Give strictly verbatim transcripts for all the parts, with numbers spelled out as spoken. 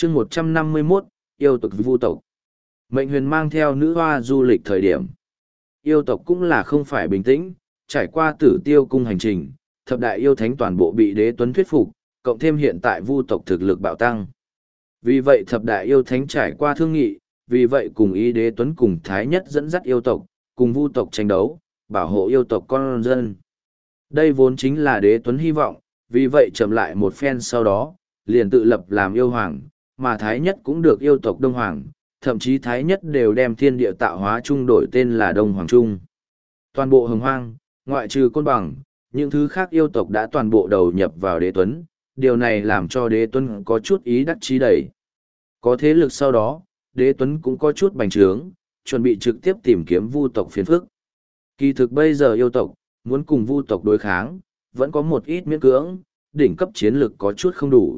chương một trăm năm mươi mốt, yêu tộc vu tộc. Mệnh huyền mang theo nữ hoa du lịch thời điểm. Yêu tộc cũng là không phải bình tĩnh, trải qua tử tiêu cung hành trình, thập đại yêu thánh toàn bộ bị đế tuấn thuyết phục, cộng thêm hiện tại vu tộc thực lực bạo tăng. Vì vậy thập đại yêu thánh trải qua thương nghị, vì vậy cùng ý đế tuấn cùng thái nhất dẫn dắt yêu tộc, cùng vu tộc tranh đấu, bảo hộ yêu tộc con dân. Đây vốn chính là đế tuấn hy vọng, vì vậy chậm lại một phen sau đó, liền tự lập làm yêu hoàng, mà thái nhất cũng được yêu tộc Đông Hoàng, thậm chí thái nhất đều đem thiên địa tạo hóa trung đổi tên là Đông Hoàng Trung. Toàn bộ hồng hoang, ngoại trừ côn bằng, những thứ khác yêu tộc đã toàn bộ đầu nhập vào đế tuấn, điều này làm cho đế tuấn có chút ý đắc chí đẩy. Có thế lực sau đó, đế tuấn cũng có chút bành trướng, chuẩn bị trực tiếp tìm kiếm vu tộc phiền phức. Kỳ thực bây giờ yêu tộc, muốn cùng vu tộc đối kháng, vẫn có một ít miễn cưỡng, đỉnh cấp chiến lực có chút không đủ.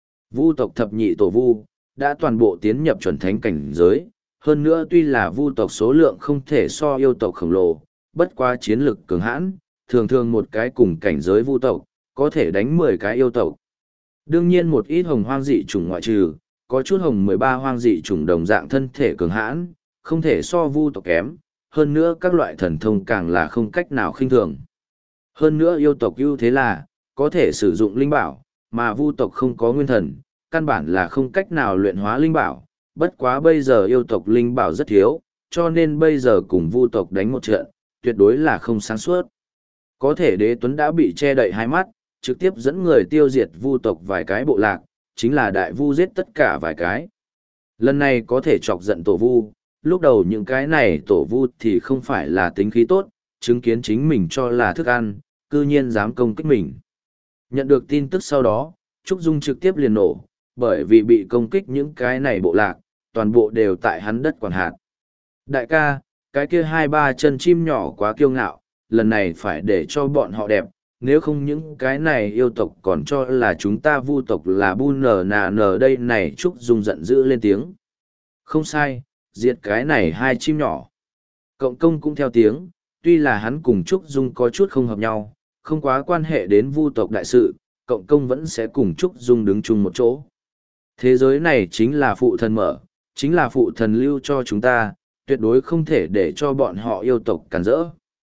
Vu tộc thập nhị tổ vu, đã toàn bộ tiến nhập chuẩn thánh cảnh giới, hơn nữa tuy là vu tộc số lượng không thể so yêu tộc khổng lồ, bất quá chiến lực cường hãn, thường thường một cái cùng cảnh giới vu tộc, có thể đánh mười cái yêu tộc. Đương nhiên một ít hồng hoang dị chủng ngoại trừ, có chút hồng mười ba hoang dị chủng đồng dạng thân thể cường hãn, không thể so vu tộc kém, hơn nữa các loại thần thông càng là không cách nào khinh thường. Hơn nữa yêu tộc ưu thế là, có thể sử dụng linh bảo, mà vu tộc không có nguyên thần, căn bản là không cách nào luyện hóa linh bảo, bất quá bây giờ yêu tộc linh bảo rất thiếu, cho nên bây giờ cùng vu tộc đánh một trận, tuyệt đối là không sáng suốt. Có thể đế tuấn đã bị che đậy hai mắt, trực tiếp dẫn người tiêu diệt vu tộc vài cái bộ lạc, chính là đại vu giết tất cả vài cái. Lần này có thể chọc giận tổ vu, lúc đầu những cái này tổ vu thì không phải là tính khí tốt, chứng kiến chính mình cho là thức ăn, cư nhiên dám công kích mình. Nhận được tin tức sau đó, Trúc Dung trực tiếp liền nổ, bởi vì bị công kích những cái này bộ lạc, toàn bộ đều tại hắn đất quản hạt. Đại ca, cái kia hai ba chân chim nhỏ quá kiêu ngạo, lần này phải để cho bọn họ đẹp, nếu không những cái này yêu tộc còn cho là chúng ta vu tộc là bu nở nà nở đây này. Trúc Dung giận dữ lên tiếng. Không sai, diệt cái này hai chim nhỏ. Cộng công cũng theo tiếng, tuy là hắn cùng Trúc Dung có chút không hợp nhau, không quá quan hệ đến vu tộc đại sự, cộng công vẫn sẽ cùng Trúc Dung đứng chung một chỗ. Thế giới này chính là phụ thần mở, chính là phụ thần lưu cho chúng ta, tuyệt đối không thể để cho bọn họ yêu tộc cản rỡ.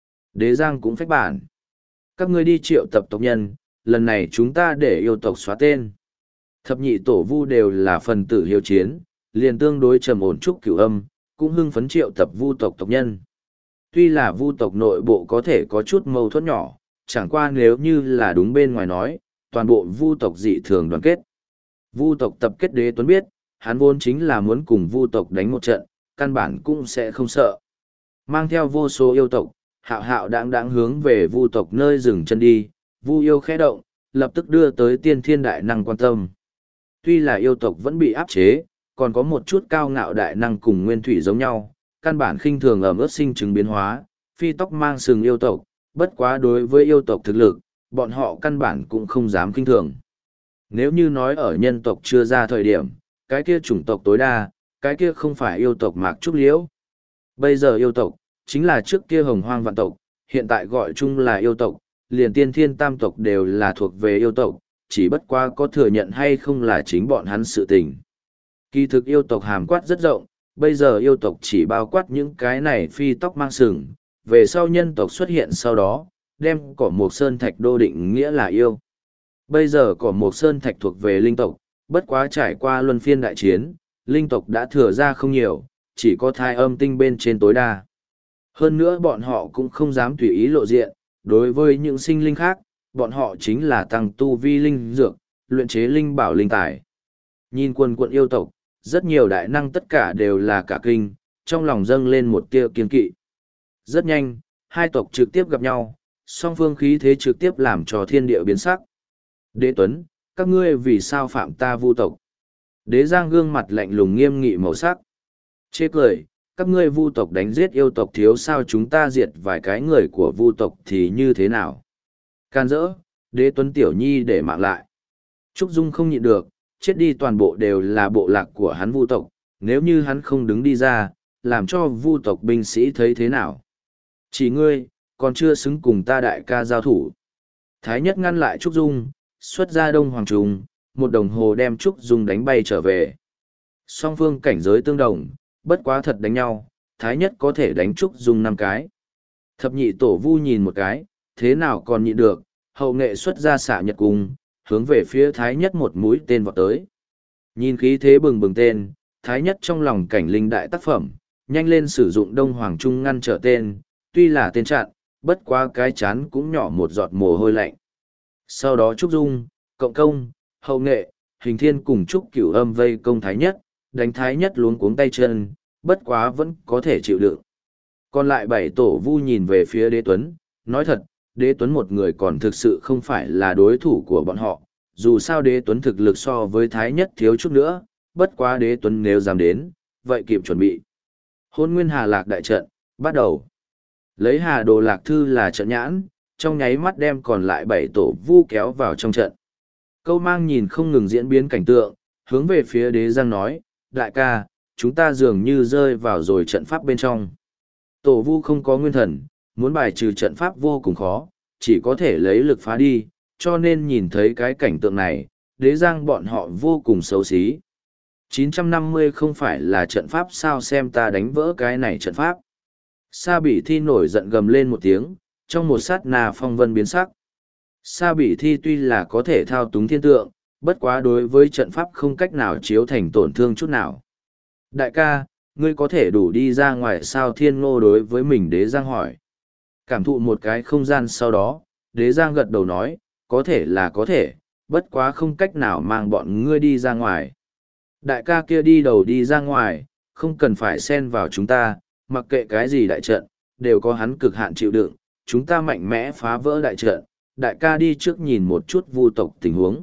Đế Giang cũng phách bản. Các ngươi đi triệu tập tộc nhân, lần này chúng ta để yêu tộc xóa tên. Thập nhị tổ vu đều là phần tử hiếu chiến, liền tương đối trầm ổn trúc cửu âm, cũng hưng phấn triệu tập vu tộc tộc nhân. Tuy là vu tộc nội bộ có thể có chút mâu thuẫn nhỏ, chẳng qua nếu như là đúng bên ngoài nói, toàn bộ vu tộc dị thường đoàn kết. Vu tộc tập kết đế tuấn biết, hắn vốn chính là muốn cùng vu tộc đánh một trận, căn bản cũng sẽ không sợ. Mang theo vô số yêu tộc, hạo hạo đáng đáng hướng về vu tộc nơi dừng chân đi, vu yêu khẽ động, lập tức đưa tới tiên thiên đại năng quan tâm. Tuy là yêu tộc vẫn bị áp chế, còn có một chút cao ngạo đại năng cùng nguyên thủy giống nhau, căn bản khinh thường ẩm ướt sinh chứng biến hóa, phi tóc mang sừng yêu tộc, bất quá đối với yêu tộc thực lực, bọn họ căn bản cũng không dám khinh thường. Nếu như nói ở nhân tộc chưa ra thời điểm, cái kia chủng tộc tối đa, cái kia không phải yêu tộc Mạc Trúc Liễu. Bây giờ yêu tộc, chính là trước kia hồng hoang vạn tộc, hiện tại gọi chung là yêu tộc, liền tiên thiên tam tộc đều là thuộc về yêu tộc, chỉ bất qua có thừa nhận hay không là chính bọn hắn sự tình. Kỳ thực yêu tộc hàm quát rất rộng, bây giờ yêu tộc chỉ bao quát những cái này phi tóc mang sừng, về sau nhân tộc xuất hiện sau đó, đem cỏ mộc sơn thạch đô định nghĩa là yêu. Bây giờ cỏ mộc sơn thạch thuộc về linh tộc, bất quá trải qua luân phiên đại chiến, linh tộc đã thừa ra không nhiều, chỉ có thai âm tinh bên trên tối đa. Hơn nữa bọn họ cũng không dám tùy ý lộ diện, đối với những sinh linh khác, bọn họ chính là tăng tu vi linh dược, luyện chế linh bảo linh tài. Nhìn quần quận yêu tộc, rất nhiều đại năng tất cả đều là cả kinh, trong lòng dâng lên một tia kiên kỵ. Rất nhanh, hai tộc trực tiếp gặp nhau, song phương khí thế trực tiếp làm cho thiên địa biến sắc. Đế Tuấn, các ngươi vì sao phạm ta vu tộc? Đế Giang gương mặt lạnh lùng nghiêm nghị màu sắc. Chê cười, các ngươi vu tộc đánh giết yêu tộc thiếu sao chúng ta diệt vài cái người của vu tộc thì như thế nào? Can dỡ, Đế Tuấn tiểu nhi để mạng lại. Trúc Dung không nhịn được, chết đi toàn bộ đều là bộ lạc của hắn vu tộc, nếu như hắn không đứng đi ra, làm cho vu tộc binh sĩ thấy thế nào? Chỉ ngươi, còn chưa xứng cùng ta đại ca giao thủ. Thái nhất ngăn lại Trúc Dung, xuất ra Đông Hoàng Trung, một đồng hồ đem Trúc Dung đánh bay trở về. Song phương cảnh giới tương đồng, bất quá thật đánh nhau, Thái Nhất có thể đánh Trúc Dung năm cái. Thập nhị tổ vu nhìn một cái, thế nào còn nhịn được, hậu nghệ xuất ra xạ nhật cung, hướng về phía Thái Nhất một mũi tên vọt tới. Nhìn khí thế bừng bừng tên, Thái Nhất trong lòng cảnh linh đại tác phẩm, nhanh lên sử dụng Đông Hoàng Trung ngăn trở tên, tuy là tên chặn, bất quá cái chán cũng nhỏ một giọt mồ hôi lạnh. Sau đó Trúc Dung, Cộng Công, Hậu Nghệ, Hình Thiên cùng Trúc Cửu Âm vây công Thái Nhất, đánh Thái Nhất luống cuống tay chân, bất quá vẫn có thể chịu đựng. Còn lại bảy tổ vu nhìn về phía Đế Tuấn, nói thật, Đế Tuấn một người còn thực sự không phải là đối thủ của bọn họ, dù sao Đế Tuấn thực lực so với Thái Nhất thiếu chút nữa, bất quá Đế Tuấn nếu dám đến, vậy kịp chuẩn bị. Hôn Nguyên Hà Lạc đại trận, bắt đầu. Lấy Hà Đồ Lạc Thư là trận nhãn, trong nháy mắt đem còn lại bảy tổ vu kéo vào trong trận. Câu Mang nhìn không ngừng diễn biến cảnh tượng, hướng về phía Đế Giang nói, đại ca, chúng ta dường như rơi vào rồi trận pháp bên trong. Tổ vu không có nguyên thần, muốn bài trừ trận pháp vô cùng khó, chỉ có thể lấy lực phá đi, cho nên nhìn thấy cái cảnh tượng này, Đế Giang bọn họ vô cùng xấu xí. chín trăm năm mươi không phải là trận pháp sao, xem ta đánh vỡ cái này trận pháp. Sa Bỉ Thi nổi giận gầm lên một tiếng, trong một sát na phong vân biến sắc. Sa Bỉ Thi tuy là có thể thao túng thiên tượng, bất quá đối với trận pháp không cách nào chiếu thành tổn thương chút nào. Đại ca, ngươi có thể đủ đi ra ngoài sao? Thiên Ngô đối với mình Đế Giang hỏi. Cảm thụ một cái không gian sau đó, Đế Giang gật đầu nói, có thể là có thể, bất quá không cách nào mang bọn ngươi đi ra ngoài. Đại ca kia đi đầu đi ra ngoài, không cần phải xen vào chúng ta, mặc kệ cái gì đại trận, đều có hắn cực hạn chịu đựng, chúng ta mạnh mẽ phá vỡ đại trận, đại ca đi trước nhìn một chút vu tộc tình huống.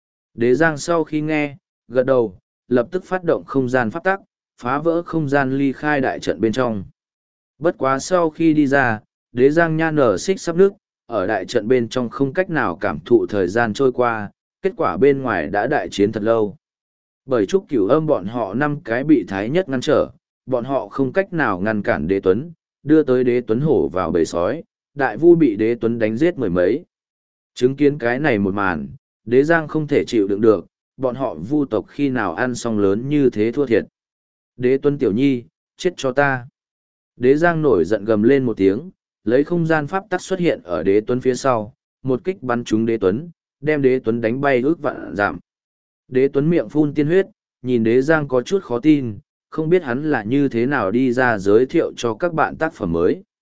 Đế Giang sau khi nghe, gật đầu, lập tức phát động không gian pháp tắc, phá vỡ không gian ly khai đại trận bên trong. Bất quá sau khi đi ra, Đế Giang nha nở xích sắp nước, ở đại trận bên trong không cách nào cảm thụ thời gian trôi qua, kết quả bên ngoài đã đại chiến thật lâu. Bởi Trúc Cửu Âm bọn họ năm cái bị Thái Nhất ngăn trở, bọn họ không cách nào ngăn cản Đế Tuấn, đưa tới Đế Tuấn hổ vào bầy sói, đại vu bị Đế Tuấn đánh giết mười mấy. Chứng kiến cái này một màn, Đế Giang không thể chịu đựng được, bọn họ vu tộc khi nào ăn xong lớn như thế thua thiệt. Đế Tuấn tiểu nhi, chết cho ta. Đế Giang nổi giận gầm lên một tiếng, lấy không gian pháp tắc xuất hiện ở Đế Tuấn phía sau, một kích bắn trúng Đế Tuấn, đem Đế Tuấn đánh bay ước vạn giảm. Đế Tuấn miệng phun tiên huyết, nhìn Đế Giang có chút khó tin, không biết hắn là như thế nào đi ra giới thiệu cho các bạn tác phẩm mới.